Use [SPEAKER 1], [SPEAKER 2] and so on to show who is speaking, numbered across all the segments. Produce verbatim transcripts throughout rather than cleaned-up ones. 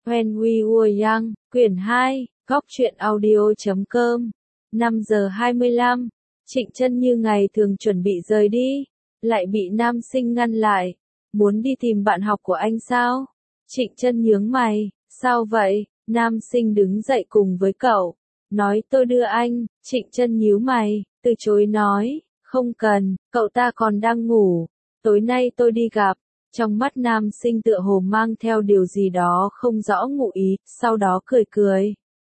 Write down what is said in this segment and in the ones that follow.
[SPEAKER 1] When We Were Young, quyển hai, góc truyện audio chấm com. năm giờ hai mươi lăm, Trịnh Chân như ngày thường chuẩn bị rời đi, lại bị nam sinh ngăn lại. Muốn đi tìm bạn học của anh sao? Trịnh Chân nhướng mày, sao vậy? Nam sinh đứng dậy cùng với cậu, nói tôi đưa anh. Trịnh Chân nhíu mày, từ chối nói, không cần, cậu ta còn đang ngủ, tối nay tôi đi gặp. Trong mắt nam sinh tựa hồ mang theo điều gì đó không rõ ngụ ý, sau đó cười cười.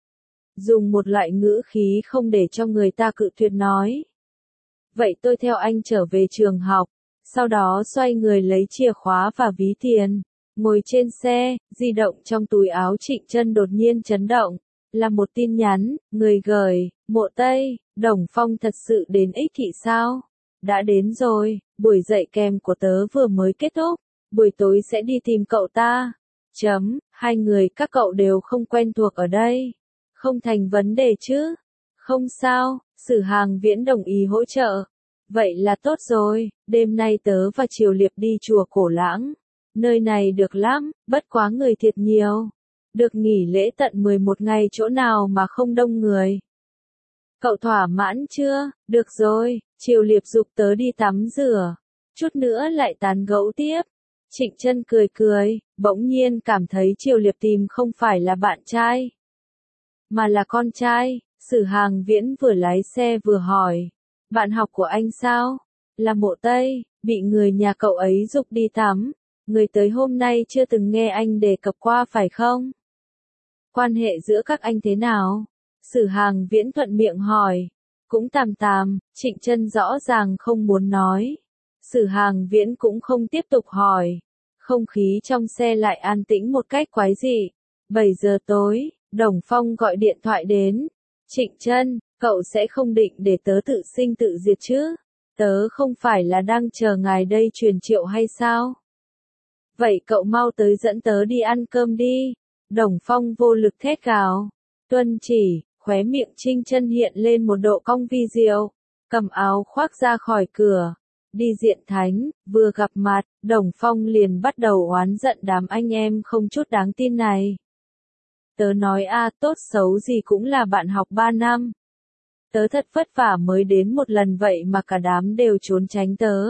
[SPEAKER 1] Dùng một loại ngữ khí không để cho người ta cự tuyệt nói. Vậy tôi theo anh trở về trường học, sau đó xoay người lấy chìa khóa và ví tiền. Ngồi trên xe, di động trong túi áo Trịnh Chân đột nhiên chấn động. Là một tin nhắn, người gửi, Mộ Tây, Đồng Phong thật sự đến Ích Thị sao? Đã đến rồi, buổi dạy kèm của tớ vừa mới kết thúc, buổi tối sẽ đi tìm cậu ta. Chấm, hai người các cậu đều không quen thuộc ở đây. Không thành vấn đề chứ? Không sao, Sử Hàng Viễn đồng ý hỗ trợ. Vậy là tốt rồi, đêm nay tớ và Triều Liệp đi chùa Cổ Lãng. Nơi này được lắm, bất quá người thiệt nhiều. Được nghỉ lễ tận mười một ngày chỗ nào mà không đông người. Cậu thỏa mãn chưa? Được rồi, Triều Liệp giục tớ đi tắm rửa. Chút nữa lại tán gẫu tiếp. Trịnh Chân cười cười, bỗng nhiên cảm thấy Triều Liệp tìm không phải là bạn trai, mà là con trai. Sử Hàng Viễn vừa lái xe vừa hỏi, bạn học của anh sao? Là Mộ Tây, bị người nhà cậu ấy giục đi tắm. Người tới hôm nay chưa từng nghe anh đề cập qua phải không? Quan hệ giữa các anh thế nào? Sử Hàng Viễn thuận miệng hỏi. Cũng tạm tạm, Trịnh Chân rõ ràng không muốn nói. Sử Hàng Viễn cũng không tiếp tục hỏi. Không khí trong xe lại an tĩnh một cách quái dị. bảy giờ tối, Đồng Phong gọi điện thoại đến. Trịnh Chân, cậu sẽ không định để tớ tự sinh tự diệt chứ? Tớ không phải là đang chờ ngài đây truyền triệu hay sao? Vậy cậu mau tới dẫn tớ đi ăn cơm đi. Đồng Phong vô lực thét gào. Tuân chỉ, khóe miệng Trịnh Chân hiện lên một độ cong vi diệu. Cầm áo khoác ra khỏi cửa. Đi diện thánh, vừa gặp mặt, Đồng Phong liền bắt đầu oán giận đám anh em không chút đáng tin này. Tớ nói a tốt xấu gì cũng là bạn học ba năm. Tớ thật vất vả mới đến một lần vậy mà cả đám đều trốn tránh tớ.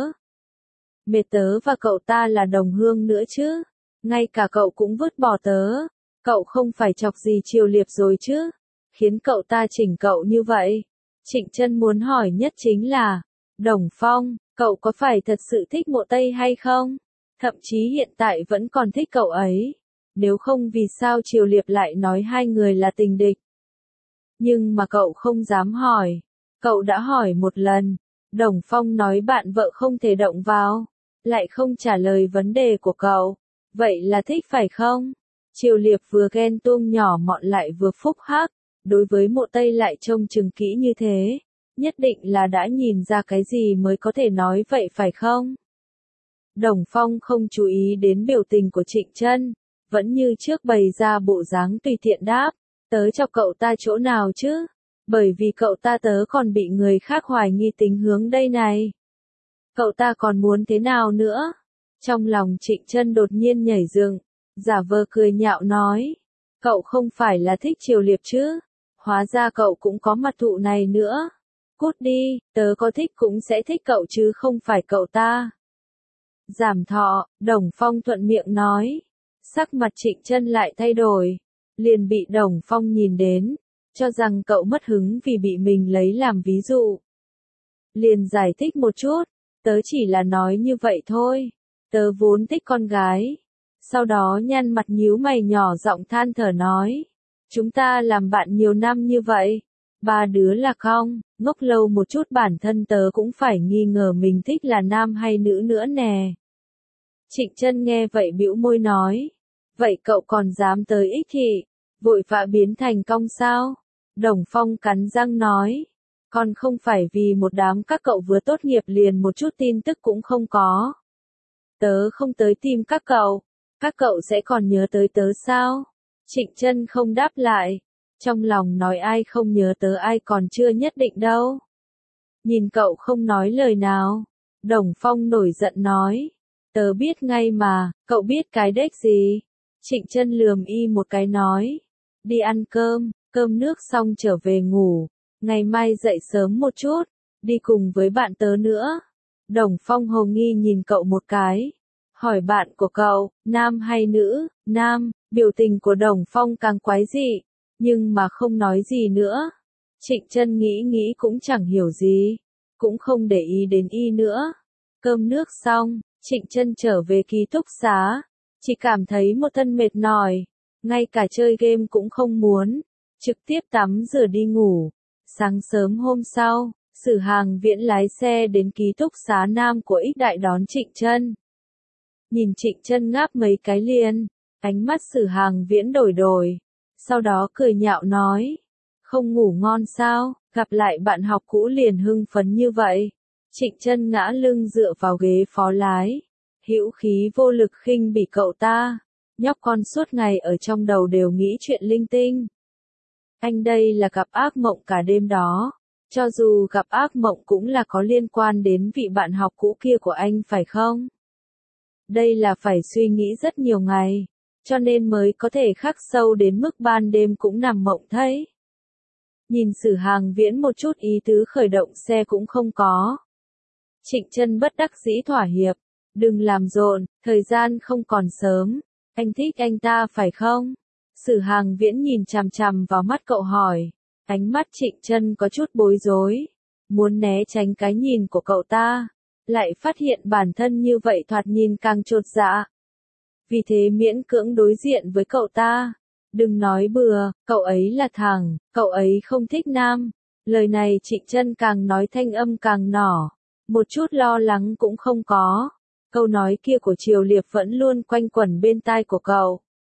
[SPEAKER 1] Mệt tớ và cậu ta là đồng hương nữa chứ. Ngay cả cậu cũng vứt bỏ tớ. Cậu không phải chọc gì Triều Liệp rồi chứ. Khiến cậu ta chỉnh cậu như vậy. Trịnh Chân muốn hỏi nhất chính là, Đồng Phong, cậu có phải thật sự thích Mộ Tây hay không? Thậm chí hiện tại vẫn còn thích cậu ấy. Nếu không vì sao Triều Liệp lại nói hai người là tình địch? Nhưng mà cậu không dám hỏi. Cậu đã hỏi một lần. Đồng Phong nói bạn vợ không thể động vào. Lại không trả lời vấn đề của cậu. Vậy là thích phải không? Triều Liệp vừa ghen tuông nhỏ mọn lại vừa phúc hắc. Đối với Mộ Tây lại trông chừng kỹ như thế. Nhất định là đã nhìn ra cái gì mới có thể nói vậy phải không? Đồng Phong không chú ý đến biểu tình của Trịnh Chân. Vẫn như trước bày ra bộ dáng tùy tiện đáp. Tớ chọc cậu ta chỗ nào chứ? Bởi vì cậu ta tớ còn bị người khác hoài nghi tính hướng đây này. Cậu ta còn muốn thế nào nữa? Trong lòng Trịnh Chân đột nhiên nhảy dựng, giả vờ cười nhạo nói. Cậu không phải là thích Triều Liệp chứ? Hóa ra cậu cũng có mặt thụ này nữa. Cút đi, tớ có thích cũng sẽ thích cậu chứ không phải cậu ta. Giảm thọ, Đồng Phong thuận miệng nói. Sắc mặt Trịnh Chân lại thay đổi. Liền bị Đồng Phong nhìn đến. Cho rằng cậu mất hứng vì bị mình lấy làm ví dụ. Liền giải thích một chút. Tớ chỉ là nói như vậy thôi. Tớ vốn thích con gái. Sau đó nhăn mặt nhíu mày nhỏ giọng than thở nói. Chúng ta làm bạn nhiều năm như vậy. Ba đứa là không, ngốc lâu một chút bản thân tớ cũng phải nghi ngờ mình thích là nam hay nữ nữa nè. Trịnh Chân nghe vậy bĩu môi nói. Vậy cậu còn dám tới Ích Thị, vội vã biến thành cong sao? Đồng Phong cắn răng nói. Còn không phải vì một đám các cậu vừa tốt nghiệp liền một chút tin tức cũng không có. Tớ không tới tìm các cậu, các cậu sẽ còn nhớ tới tớ sao? Trịnh Chân không đáp lại. Trong lòng nói ai không nhớ tớ ai còn chưa nhất định đâu. Nhìn cậu không nói lời nào. Đồng Phong nổi giận nói. Tớ biết ngay mà, cậu biết cái đếch gì? Trịnh Chân lườm y một cái nói, đi ăn cơm, cơm nước xong trở về ngủ, ngày mai dậy sớm một chút, đi cùng với bạn tớ nữa. Đồng Phong hồ nghi nhìn cậu một cái, hỏi bạn của cậu, nam hay nữ? Nam. Biểu tình của Đồng Phong càng quái dị, nhưng mà không nói gì nữa. Trịnh Chân nghĩ nghĩ cũng chẳng hiểu gì, cũng không để ý đến y nữa. Cơm nước xong, Trịnh Chân trở về ký túc xá, chỉ cảm thấy một thân mệt mỏi, ngay cả chơi game cũng không muốn, trực tiếp tắm rửa đi ngủ. Sáng sớm hôm sau, Sử Hàng Viễn lái xe đến ký túc xá nam của Ích Đại đón Trịnh Chân. Nhìn Trịnh Chân ngáp mấy cái liền, ánh mắt Sử Hàng Viễn đổi đổi, sau đó cười nhạo nói, không ngủ ngon sao, gặp lại bạn học cũ liền hưng phấn như vậy. Trịnh Chân ngã lưng dựa vào ghế phó lái, hữu khí vô lực khinh bỉ cậu ta, nhóc con suốt ngày ở trong đầu đều nghĩ chuyện linh tinh. Anh đây là gặp ác mộng cả đêm đó, cho dù gặp ác mộng cũng là có liên quan đến vị bạn học cũ kia của anh phải không? Đây là phải suy nghĩ rất nhiều ngày, cho nên mới có thể khắc sâu đến mức ban đêm cũng nằm mộng thấy. Nhìn Sử Hàng Viễn một chút ý tứ khởi động xe cũng không có. Trịnh Chân bất đắc dĩ thỏa hiệp, đừng làm rộn, thời gian không còn sớm, anh thích anh ta phải không? Sử Hàng Viễn nhìn chằm chằm vào mắt cậu hỏi, ánh mắt Trịnh Chân có chút bối rối, muốn né tránh cái nhìn của cậu ta, lại phát hiện bản thân như vậy thoạt nhìn càng chột dạ. Vì thế miễn cưỡng đối diện với cậu ta. Đừng nói bừa, cậu ấy là thằng, cậu ấy không thích nam. Lời này Trịnh Chân càng nói thanh âm càng nhỏ, một chút lo lắng cũng không có. Câu nói kia của Triều Liệp vẫn luôn quanh quẩn bên tai của cậu,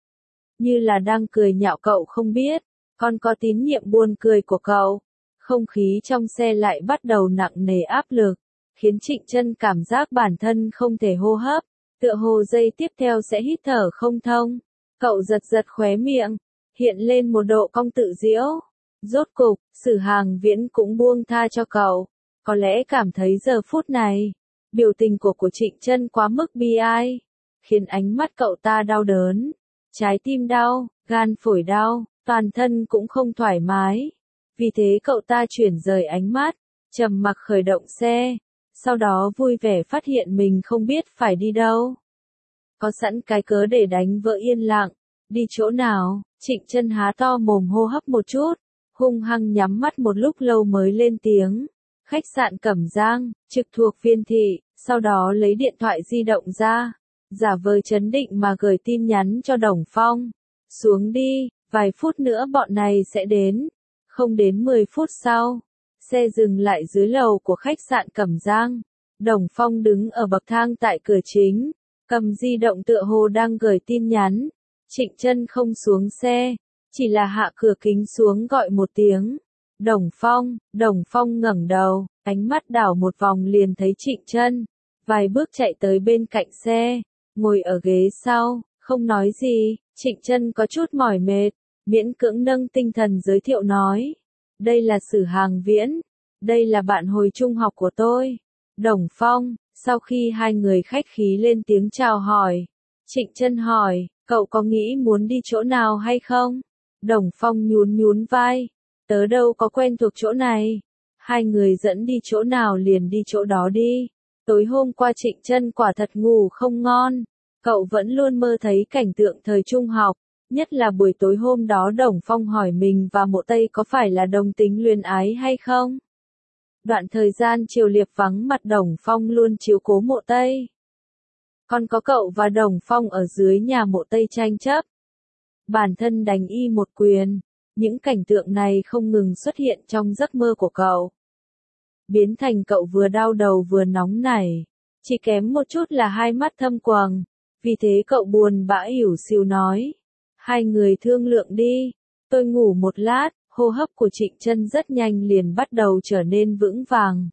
[SPEAKER 1] như là đang cười nhạo cậu không biết, còn có tín nhiệm buồn cười của cậu. Không khí trong xe lại bắt đầu nặng nề áp lực, khiến Trịnh Chân cảm giác bản thân không thể hô hấp, tựa hồ giây tiếp theo sẽ hít thở không thông. Cậu giật giật khóe miệng, hiện lên một độ cong tự giễu. Rốt cục, Sử Hàng Viễn cũng buông tha cho cậu, có lẽ cảm thấy giờ phút này, biểu tình của của Trịnh Chân quá mức bi ai, khiến ánh mắt cậu ta đau đớn, trái tim đau, gan phổi đau, toàn thân cũng không thoải mái. Vì thế cậu ta chuyển rời ánh mắt, trầm mặc khởi động xe, sau đó vui vẻ phát hiện mình không biết phải đi đâu. Có sẵn cái cớ để đánh vỡ yên lặng, đi chỗ nào? Trịnh Chân há to mồm hô hấp một chút, hung hăng nhắm mắt một lúc lâu mới lên tiếng. Khách sạn Cẩm Giang, trực thuộc Viên thị, sau đó lấy điện thoại di động ra, giả vờ trấn định mà gửi tin nhắn cho Đồng Phong. Xuống đi, vài phút nữa bọn này sẽ đến. Không đến mười phút sau, xe dừng lại dưới lầu của khách sạn Cẩm Giang. Đồng Phong đứng ở bậc thang tại cửa chính, cầm di động tựa hồ đang gửi tin nhắn. Trịnh Chân không xuống xe, chỉ là hạ cửa kính xuống gọi một tiếng. Đồng Phong, Đồng Phong ngẩng đầu, ánh mắt đảo một vòng liền thấy Trịnh Chân, vài bước chạy tới bên cạnh xe, ngồi ở ghế sau, không nói gì. Trịnh Chân có chút mỏi mệt, miễn cưỡng nâng tinh thần giới thiệu nói, đây là Sử Hàng Viễn, đây là bạn hồi trung học của tôi. Đồng Phong, sau khi hai người khách khí lên tiếng chào hỏi, Trịnh Chân hỏi, cậu có nghĩ muốn đi chỗ nào hay không? Đồng Phong nhún nhún vai, tớ đâu có quen thuộc chỗ này. Hai người dẫn đi chỗ nào liền đi chỗ đó đi. Tối hôm qua Trịnh Chân quả thật ngủ không ngon. Cậu vẫn luôn mơ thấy cảnh tượng thời trung học, nhất là buổi tối hôm đó Đồng Phong hỏi mình và Mộ Tây có phải là đồng tính luyến ái hay không. Đoạn thời gian Triều Liệp vắng mặt Đồng Phong luôn chiếu cố Mộ Tây. Còn có cậu và Đồng Phong ở dưới nhà Mộ Tây tranh chấp. Bản thân đánh y một quyền, những cảnh tượng này không ngừng xuất hiện trong giấc mơ của cậu. Biến thành cậu vừa đau đầu vừa nóng nảy, chỉ kém một chút là hai mắt thâm quầng, vì thế cậu buồn bã ỉu xìu nói. Hai người thương lượng đi, tôi ngủ một lát. Hô hấp của Trịnh Chân rất nhanh liền bắt đầu trở nên vững vàng.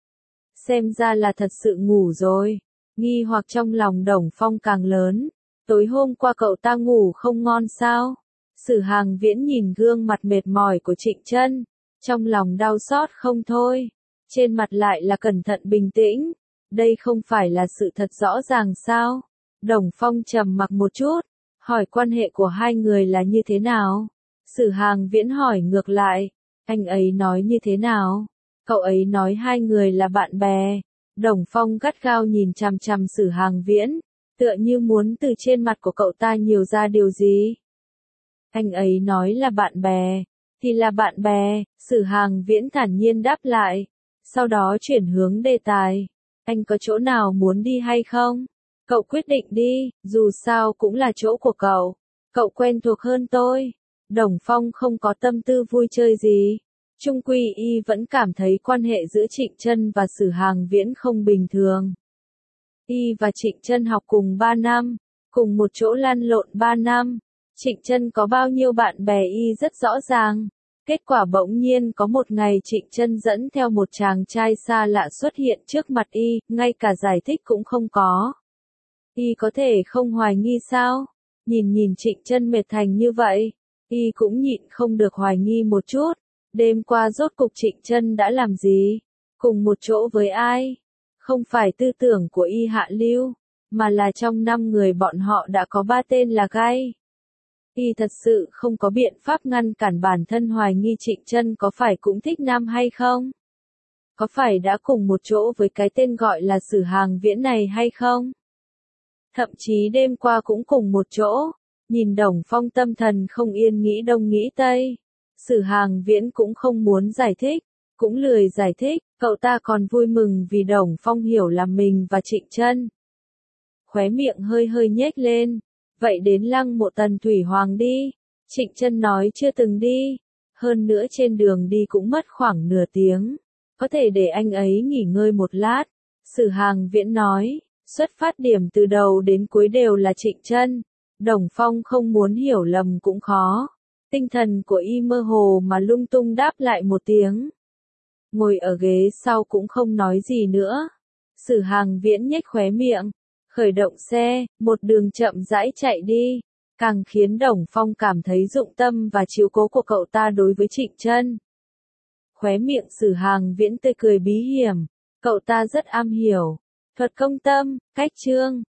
[SPEAKER 1] Xem ra là thật sự ngủ rồi. Nghi hoặc trong lòng Đồng Phong càng lớn. Tối hôm qua cậu ta ngủ không ngon sao? Sử Hàng Viễn nhìn gương mặt mệt mỏi của Trịnh Chân, trong lòng đau xót không thôi. Trên mặt lại là cẩn thận bình tĩnh. Đây không phải là sự thật rõ ràng sao? Đồng Phong trầm mặc một chút, hỏi quan hệ của hai người là như thế nào. Sử Hàng Viễn hỏi ngược lại, anh ấy nói như thế nào? Cậu ấy nói hai người là bạn bè. Đồng Phong gắt gao nhìn chằm chằm Sử Hàng Viễn, tựa như muốn từ trên mặt của cậu ta nhiều ra điều gì. Anh ấy nói là bạn bè, thì là bạn bè, Sử Hàng Viễn thản nhiên đáp lại, sau đó chuyển hướng đề tài. Anh có chỗ nào muốn đi hay không? Cậu quyết định đi, dù sao cũng là chỗ của cậu. Cậu quen thuộc hơn tôi. Đồng Phong không có tâm tư vui chơi gì. Trung quy y vẫn cảm thấy quan hệ giữa Trịnh Chân và Sử Hàng Viễn không bình thường. Y và Trịnh Chân học cùng ba năm, cùng một chỗ lăn lộn ba năm. Trịnh Chân có bao nhiêu bạn bè y rất rõ ràng. Kết quả bỗng nhiên có một ngày Trịnh Chân dẫn theo một chàng trai xa lạ xuất hiện trước mặt y, ngay cả giải thích cũng không có. Y có thể không hoài nghi sao? Nhìn nhìn Trịnh Chân mệt thành như vậy, y cũng nhịn không được hoài nghi một chút. Đêm qua rốt cục Trịnh Chân đã làm gì? Cùng một chỗ với ai? Không phải tư tưởng của y hạ lưu, mà là trong năm người bọn họ đã có ba tên là gay. Y thật sự không có biện pháp ngăn cản bản thân hoài nghi Trịnh Chân có phải cũng thích nam hay không? Có phải đã cùng một chỗ với cái tên gọi là Sử Hàng Viễn này hay không? Thậm chí đêm qua cũng cùng một chỗ. Nhìn Đồng Phong tâm thần không yên nghĩ đông nghĩ tây. Sử Hàng Viễn cũng không muốn giải thích, cũng lười giải thích, cậu ta còn vui mừng vì Đồng Phong hiểu lầm mình và Trịnh Chân. Khóe miệng hơi hơi nhếch lên, vậy đến Lăng Mộ Tần Thủy Hoàng đi. Trịnh Chân nói chưa từng đi, hơn nữa trên đường đi cũng mất khoảng nửa tiếng, có thể để anh ấy nghỉ ngơi một lát. Sử Hàng Viễn nói, xuất phát điểm từ đầu đến cuối đều là Trịnh Chân. Đồng Phong không muốn hiểu lầm cũng khó. Tinh thần của y mơ hồ mà lung tung đáp lại một tiếng. Ngồi ở ghế sau cũng không nói gì nữa. Sử Hàng Viễn nhếch khóe miệng, khởi động xe, một đường chậm rãi chạy đi, càng khiến Đồng Phong cảm thấy dụng tâm và chiếu cố của cậu ta đối với Trịnh Chân. Khóe miệng Sử Hàng Viễn tươi cười bí hiểm, cậu ta rất am hiểu thuật công tâm, cách chương.